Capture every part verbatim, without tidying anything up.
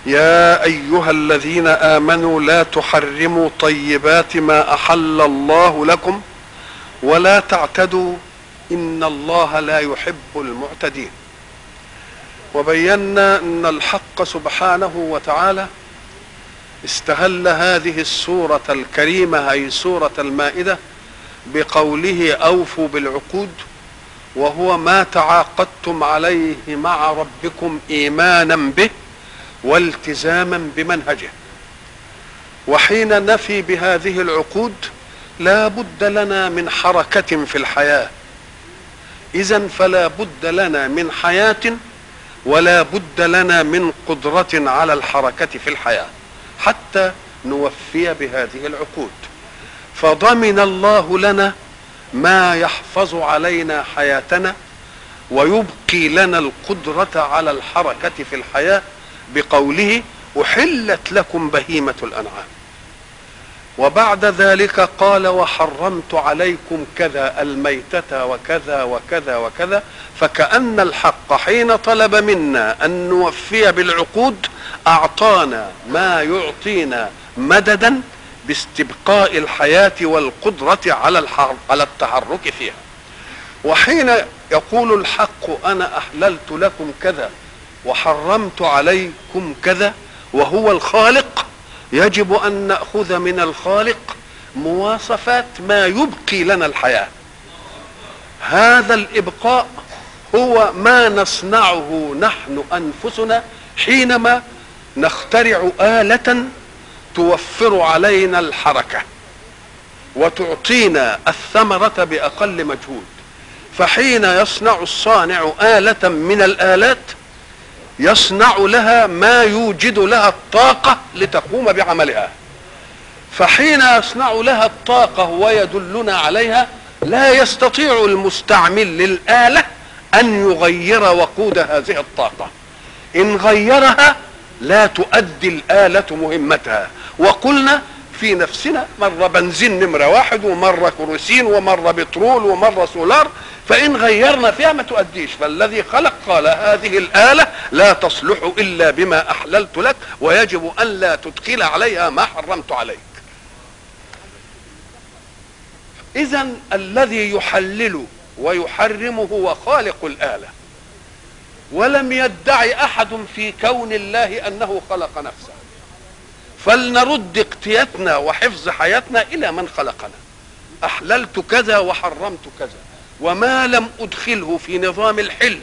يا أيها الذين آمنوا لا تحرموا طيبات ما أحل الله لكم ولا تعتدوا إن الله لا يحب المعتدين. وبينا أن الحق سبحانه وتعالى استهل هذه السورة الكريمة أي سورة المائدة بقوله أوفوا بالعقود، وهو ما تعاقدتم عليه مع ربكم إيمانا به والتزاما بمنهجه. وحين نفي بهذه العقود لا بد لنا من حركة في الحياة، إذن فلا بد لنا من حياة ولا بد لنا من قدرة على الحركة في الحياة حتى نوفي بهذه العقود. فضمن الله لنا ما يحفظ علينا حياتنا ويبقي لنا القدرة على الحركة في الحياة بقوله أحلت لكم بهيمة الأنعام. وبعد ذلك قال وحرمت عليكم كذا الميتة وكذا وكذا وكذا. فكأن الحق حين طلب منا أن نوفي بالعقود أعطانا ما يعطينا مددا باستبقاء الحياة والقدرة على على التحرك فيها. وحين يقول الحق أنا أحللت لكم كذا وحرمت عليكم كذا وهو الخالق، يجب أن نأخذ من الخالق مواصفات ما يبقي لنا الحياة. هذا الإبقاء هو ما نصنعه نحن أنفسنا حينما نخترع آلة توفر علينا الحركة وتعطينا الثمرة بأقل مجهود. فحين يصنع الصانع آلة من الآلات يصنع لها ما يوجد لها الطاقة لتقوم بعملها. فحين يصنع لها الطاقة ويدلنا عليها لا يستطيع المستعمل للآلة أن يغير وقود هذه الطاقة. إن غيرها لا تؤدي الآلة مهمتها. وقلنا في نفسنا مرة بنزين نمرة واحد ومرة كروسين ومرة بترول ومرة سولار، فإن غيرنا فيها ما تؤديش. فالذي خلق قال هذه الآلة لا تصلح إلا بما أحللت لك ويجب أن لا تدخل عليها ما حرمت عليك. إذن الذي يحلل ويحرم هو خالق الآلة، ولم يدعي أحد في كون الله أنه خلق نفسه. فلنرد اقتياتنا وحفظ حياتنا إلى من خلقنا. أحللت كذا وحرمت كذا، وما لم أدخله في نظام الحل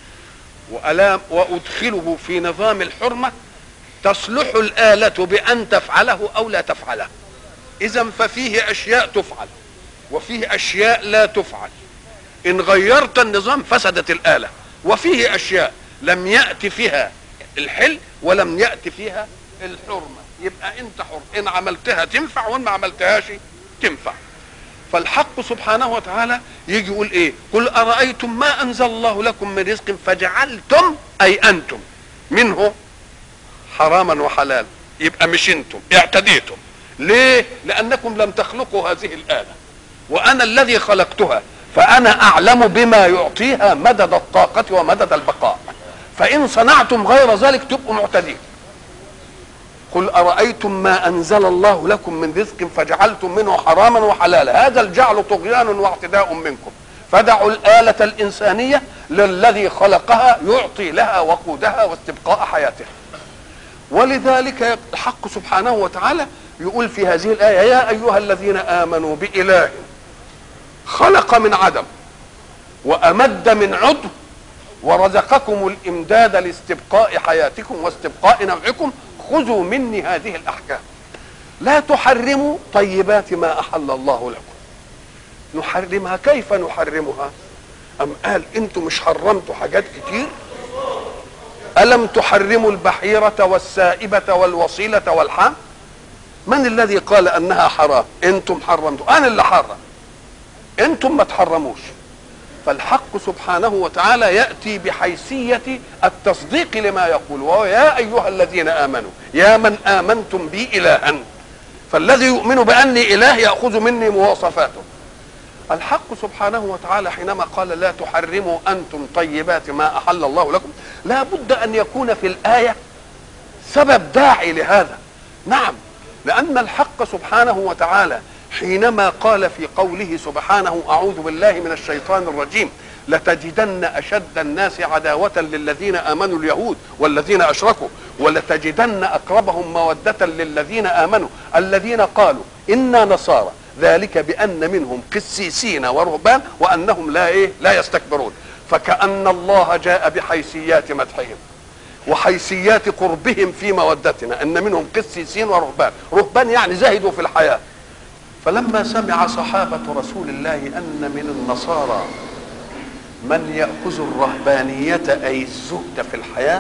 وأدخله في نظام الحرمة تصلح الآلة بأن تفعله أو لا تفعله. إذن ففيه أشياء تفعل وفيه أشياء لا تفعل. إن غيرت النظام فسدت الآلة. وفيه أشياء لم يأتي فيها الحل ولم يأتي فيها الحرمة، يبقى أنت حر. إن عملتها تنفع وإن ما عملتهاش تنفع. فالحق سبحانه وتعالى يجي يقول إيه؟ قل أرأيتم ما أنزل الله لكم من رزق فجعلتم أي أنتم منه حراما وحلال. يبقى مش أنتم اعتديتم. ليه؟ لأنكم لم تخلقوا هذه الآلة وأنا الذي خلقتها، فأنا أعلم بما يعطيها مدد الطاقة ومدد البقاء. فإن صنعتم غير ذلك تبقوا معتدين. قل أرأيتم ما أنزل الله لكم من رزق فجعلتم منه حراما وحلالا. هذا الجعل طغيان واعتداء منكم. فدعوا الآلة الإنسانية للذي خلقها يعطي لها وقودها واستبقاء حياتها. ولذلك الحق سبحانه وتعالى يقول في هذه الآية يا أيها الذين آمنوا بإله خلق من عدم وأمد من عضو ورزقكم الإمداد لاستبقاء حياتكم واستبقاء نوعكم خذوا مني هذه الأحكام. لا تحرموا طيبات ما أحل الله لكم. نحرمها. كيف نحرمها؟ أم قال أنتم مش حرمتوا حاجات كتير؟ ألم تحرموا البحيرة والسائبة والوصيلة والحام؟ من الذي قال أنها حرام؟ أنتم حرمتوا. أنا اللي حرم، أنتم ما تحرموش. فالحق سبحانه وتعالى يأتي بحيثية التصديق لما يقول، وهو يا أيها الذين آمنوا، يا من آمنتم بي إلها. فالذي يؤمن بأني إله يأخذ مني مواصفاته. الحق سبحانه وتعالى حينما قال لا تحرموا أنتم طيبات ما أحل الله لكم، لا بد أن يكون في الآية سبب داعي لهذا. نعم، لأن الحق سبحانه وتعالى حينما قال في قوله سبحانه أعوذ بالله من الشيطان الرجيم لتجدن أشد الناس عداوة للذين آمنوا اليهود والذين أشركوا ولتجدن أقربهم مودة للذين آمنوا الذين قالوا إنا نصارى ذلك بأن منهم قسيسين ورهبان وأنهم لا إيه لا يستكبرون. فكأن الله جاء بحيثيات مدحهم وحيثيات قربهم في مودتنا، أن منهم قسيسين ورهبان. رهبان يعني زهدوا في الحياة. فلما سمع صحابة رسول الله أن من النصارى من يأخذ الرهبانية أي الزهد في الحياة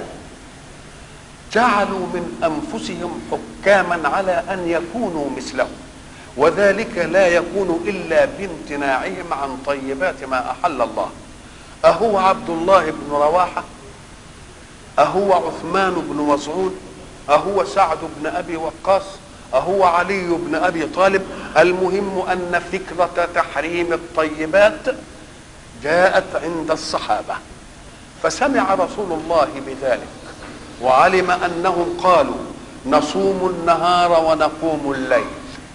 جعلوا من أنفسهم حكاما على أن يكونوا مثلهم، وذلك لا يكون إلا بامتناعهم عن طيبات ما أحل الله. أهو عبد الله بن رواحة؟ أهو عثمان بن مظعون؟ أهو سعد بن أبي وقاص؟ أهو علي بن أبي طالب؟ المهم أن فكرة تحريم الطيبات جاءت عند الصحابة، فسمع رسول الله بذلك وعلم أنهم قالوا نصوم النهار ونقوم الليل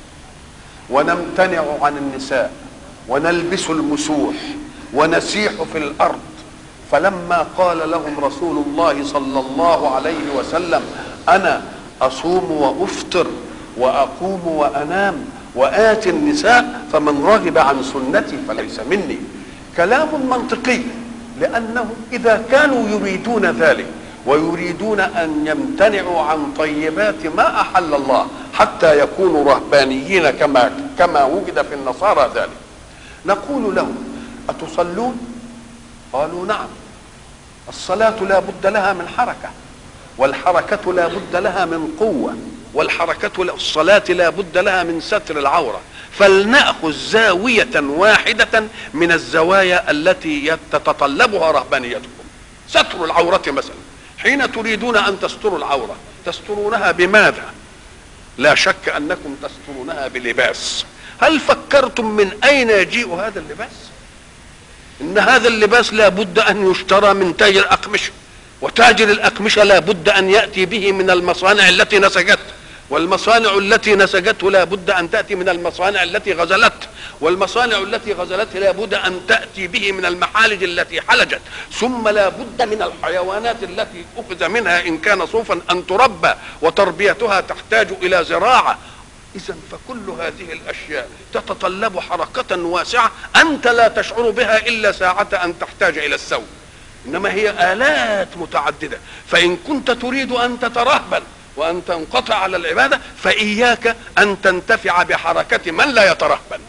ونمتنع عن النساء ونلبس المسوح ونسيح في الأرض. فلما قال لهم رسول الله صلى الله عليه وسلم أنا أصوم وأفطر وأقوم وأنام وآتي النساء فمن رغب عن سنتي فليس مني، كلام منطقي، لأنهم إذا كانوا يريدون ذلك ويريدون أن يمتنعوا عن طيبات ما أحل الله حتى يكونوا رهبانيين كما كما وجد في النصارى ذلك، نقول لهم أتصلون؟ قالوا نعم. الصلاة لا بد لها من حركة، والحركة لا بد لها من قوة، والحركة الصلاة لا بد لها من ستر العورة. فلنأخذ زاوية واحدة من الزوايا التي تتطلبها رهبانيتكم. ستر العورة مثلا، حين تريدون أن تستروا العورة تسترونها بماذا؟ لا شك أنكم تسترونها بلباس. هل فكرتم من أين يجيء هذا اللباس؟ إن هذا اللباس لا بد أن يشترى من تاجر أقمشة، وتاجر الأقمشة لا بد أن يأتي به من المصانع التي نسجته، والمصانع التي نسجته لا بد أن تأتي من المصانع التي غزلته، والمصانع التي غزلته لا بد أن تأتي به من المحالج التي حلجت، ثم لا بد من الحيوانات التي أخذ منها إن كان صوفا أن تربى، وتربيتها تحتاج إلى زراعة. إذن فكل هذه الأشياء تتطلب حركة واسعة أنت لا تشعر بها إلا ساعة أن تحتاج إلى السوق، إنما هي آلات متعددة. فإن كنت تريد أن تترهبن وأن تنقطع على العبادة فإياك أن تنتفع بحركة من لا يترهبن.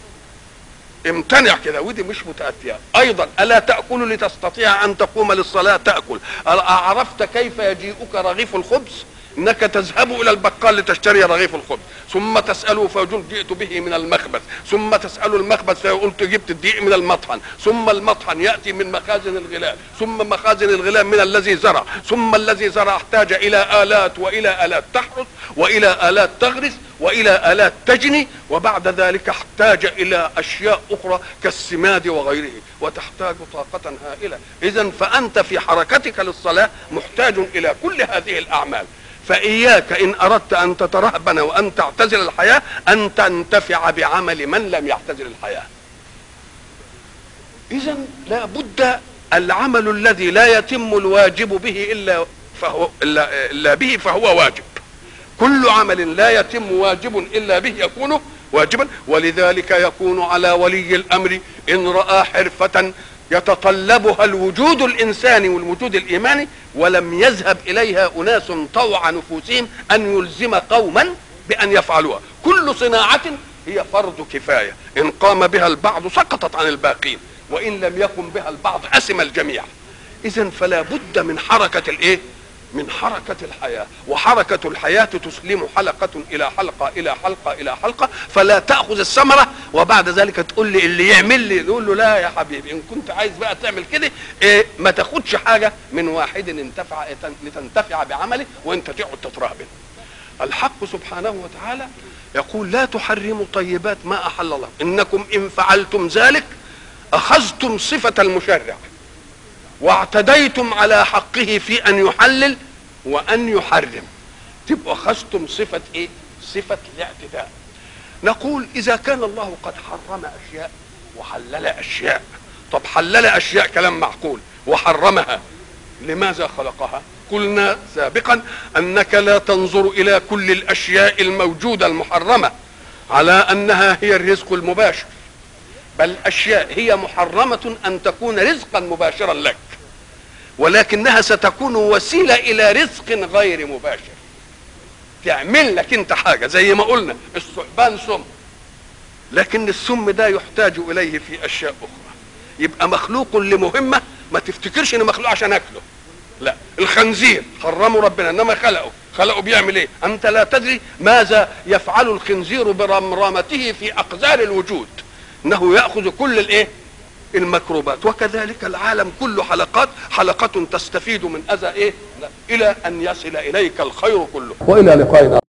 امتنع كده، ودي مش متأتية. أيضا ألا تأكل لتستطيع أن تقوم للصلاة تأكل؟ أعرفت كيف يجيئك رغيف الخبز؟ انك تذهب الى البقال لتشتري رغيف الخبز، ثم تساله فيقول جئت به من المخبز، ثم تساله المخبز فيقول جبت الدقيق من المطحن، ثم المطحن ياتي من مخازن الغلال، ثم مخازن الغلال من الذي زرع، ثم الذي زرع احتاج الى الات والى الات تحرث والى الات تغرس والى الات تجني، وبعد ذلك احتاج الى اشياء اخرى كالسماد وغيره، وتحتاج طاقه هائله. اذا فانت في حركتك للصلاه محتاج الى كل هذه الاعمال. فإياك إن أردت أن تترهبن وأن تعتزل الحياة أن تنتفع بعمل من لم يعتزل الحياة. إذن لا بد العمل الذي لا يتم الواجب به إلا, فهو إلا, إلا به فهو واجب. كل عمل لا يتم واجب إلا به يكون واجبا. ولذلك يكون على ولي الأمر إن رأى حرفة يتطلبها الوجود الإنساني والوجود الإيماني ولم يذهب إليها أناس طوع نفوسهم أن يلزم قوما بأن يفعلوها. كل صناعة هي فرض كفاية، إن قام بها البعض سقطت عن الباقين، وإن لم يقم بها البعض أسم الجميع. إذن فلا بد من حركة الإيه؟ من حركة الحياة، وحركة الحياة تسلم حلقة إلى حلقة إلى حلقة إلى حلقة، فلا تأخذ الثمرة وبعد ذلك تقول لي اللي يعمل لي، يقول له لا يا حبيبي إن كنت عايز بقى تعمل كده إيه ما تاخدش حاجة من واحد انتفع لتنتفع بعمله وانت تقعد تترهبن. الحق سبحانه وتعالى يقول لا تحرموا طيبات ما أحل الله، إنكم إن فعلتم ذلك أخذتم صفة المشرع واعتديتم على حقه في أن يحلل وأن يحرم، تبقوا أخذتم صفة إيه؟ صفة الاعتداء. نقول إذا كان الله قد حرم أشياء وحلل أشياء، طب حلل أشياء كلام معقول وحرمها، لماذا خلقها؟ قلنا سابقا أنك لا تنظر إلى كل الأشياء الموجودة المحرمة على أنها هي الرزق المباشر، بل أشياء هي محرمة أن تكون رزقا مباشرا لك، ولكنها ستكون وسيلة إلى رزق غير مباشر، تعمل لك انت حاجة. زي ما قلنا الثعبان سم، لكن السم ده يحتاج إليه في أشياء أخرى، يبقى مخلوق لمهمة، ما تفتكرش إنه مخلوق عشان أكله، لا. الخنزير حرمه ربنا، إنما خلقه خلقه بيعمل إيه؟ أنت لا تدري ماذا يفعل الخنزير برمرمته في أقذار الوجود، إنه يأخذ كل الإيه؟ الميكروبات. وكذلك العالم كله حلقات، حلقة تستفيد من أذى إيه؟ لا. إلى أن يصل إليك الخير كله. وإلى لقاء